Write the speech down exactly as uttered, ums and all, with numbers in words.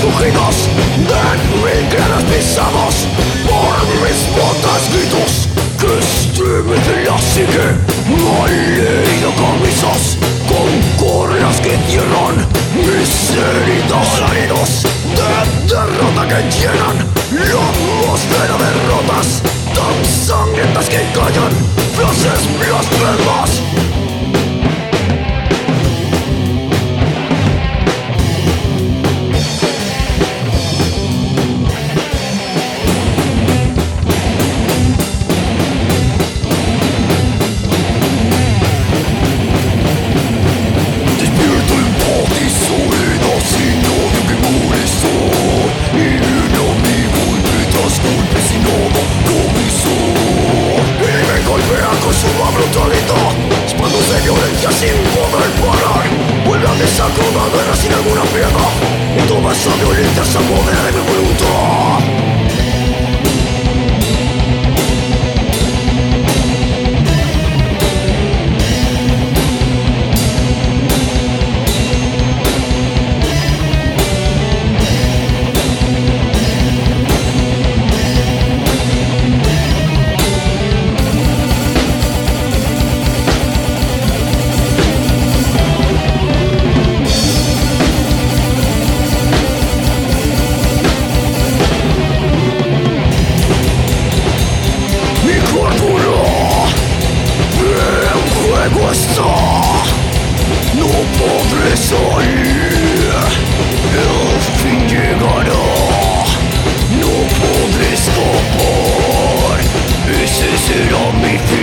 crujidos de mil claras pisados por mis botas gritos que estremecen la psique, malherido con misas, con correas que cierran mis heridos salidos de derrota que llenan la atmósfera de derrotas tan sangrientas que callan frases blasfemas. Expandiéndose violencia sin poder parar. Vuelve a desacordar guerra sin alguna piedad, y toda esa violencia se apodera de mi voluntad. No podré salir, el fin llegará, no podré escapar, ese será mi fin.